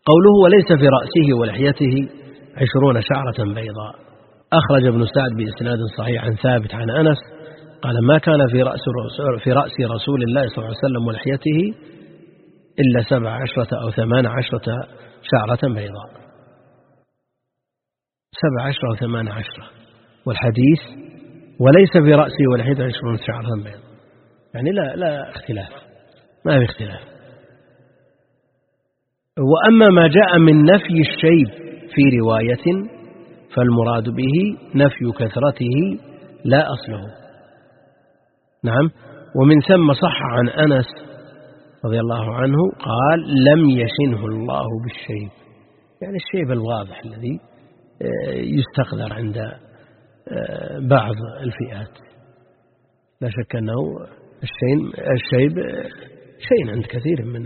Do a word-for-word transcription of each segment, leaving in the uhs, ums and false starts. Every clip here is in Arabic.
قوله وليس في رأسه ولحيته عشرون شعرة بيضاء. أخرج ابن سعد بإسناد صحيح عن ثابت عن أنس قال ما كان في رأس في رأس رسول الله صلى الله عليه وسلم ولحيته إلا سبع عشرة أو ثمان عشرة شعرة بيضاء. سبع عشرة أو ثمان عشرة، والحديث وليس في رأسه ولحيته عشرون شعرة بيضاء، يعني لا لا اختلاف، ما في اختلاف. وأما ما جاء من نفي الشيب في رواية فالمراد به نفي كثرته لا أصله. نعم. ومن ثم صح عن أنس رضي الله عنه قال لم يشنه الله بالشيب، يعني الشيب الواضح الذي يستقدر عند بعض الفئات. لا شك أنه الشيب شيء عند كثير من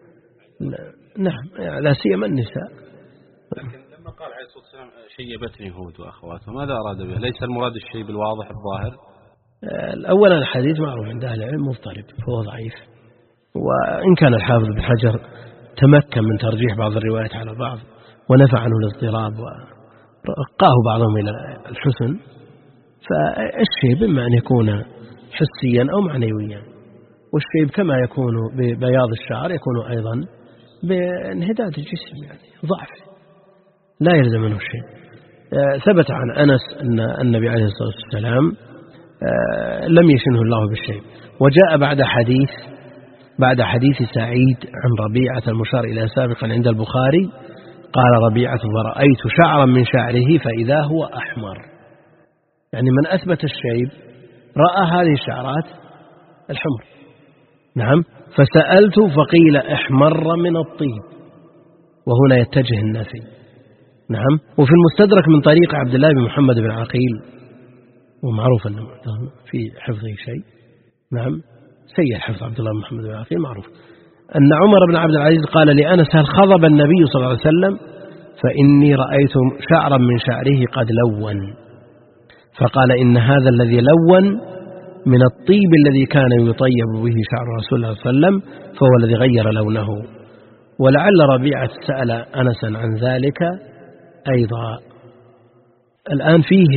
نعم لا سيما النساء. لكن لما قال عليه الصلاة والسلام شيبتني هود وأخواته ماذا أراد به؟ ليس المراد الشيب الواضح الظاهر؟ أولا الحديث معروف عند أهل العلم مضطرب فهو ضعيف، وإن كان الحافظ بن حجر تمكن من ترجيح بعض الروايات على بعض ونفع عنه الاضطراب ورقاه بعضهم إلى الحسن، فالشيب إما أن يكون حسيا أو معنويا، والشيب كما يكون ببياض الشعر يكون أيضا بانهداد الجسم، يعني ضعف لا يلزم منه شيء. ثبت عن أنس أن النبي عليه الصلاة والسلام لم يشنه الله بالشيب. وجاء بعد حديث بعد حديث سعيد عن ربيعة المشار إلى سابقا عند البخاري قال ربيعة ورأيت شعرا من شعره فإذا هو أحمر، يعني من أثبت الشيب رأى هذه الشعرات الحمر. نعم. فسألت فقيل احمر من الطيب، وهنا يتجه النفي. نعم. وفي المستدرك من طريق عبد الله بن محمد بن عقيل، ومعروف أنه في حفظه شيء، نعم سيء الحفظ عبد الله بن محمد بن عقيل معروف، أن عمر بن عبد العزيز قال لأنس هل خضب النبي صلى الله عليه وسلم؟ فإني رأيت شعرا من شعره قد لون، فقال إن هذا الذي لون من الطيب الذي كان يطيب به شعر رسول الله صلى الله عليه وسلم، فهو الذي غير لونه. ولعل ربيعة سأل أنسا عن ذلك أيضا. الآن فيه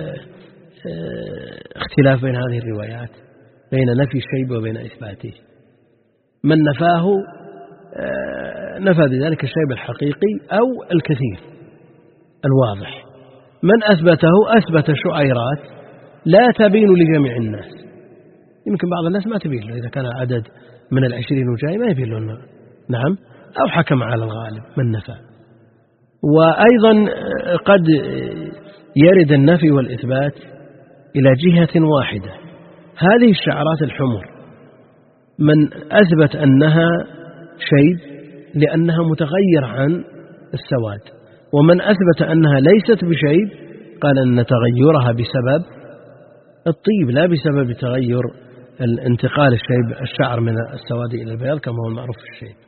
اختلاف بين هذه الروايات بين نفي الشيب وبين إثباته. من نفاه نفى بذلك الشيب الحقيقي أو الكثير الواضح، من أثبته أثبت شعيرات لا تبين لجميع الناس، يمكن بعض الناس ما تبين له، إذا كان عدد من العشرين وجاي ما يبين له. نعم. أو حكم على الغالب من نفى. وأيضا قد يرد النفي والإثبات إلى جهة واحدة. هذه الشعرات الحمر من أثبت أنها شيب لأنها متغير عن السواد، ومن أثبت أنها ليست بشيب قال أن تغيرها بسبب الطيب لا بسبب تغير الانتقال الشيب الشعر من السواد إلى البياض كما هو المعروف في الشيب.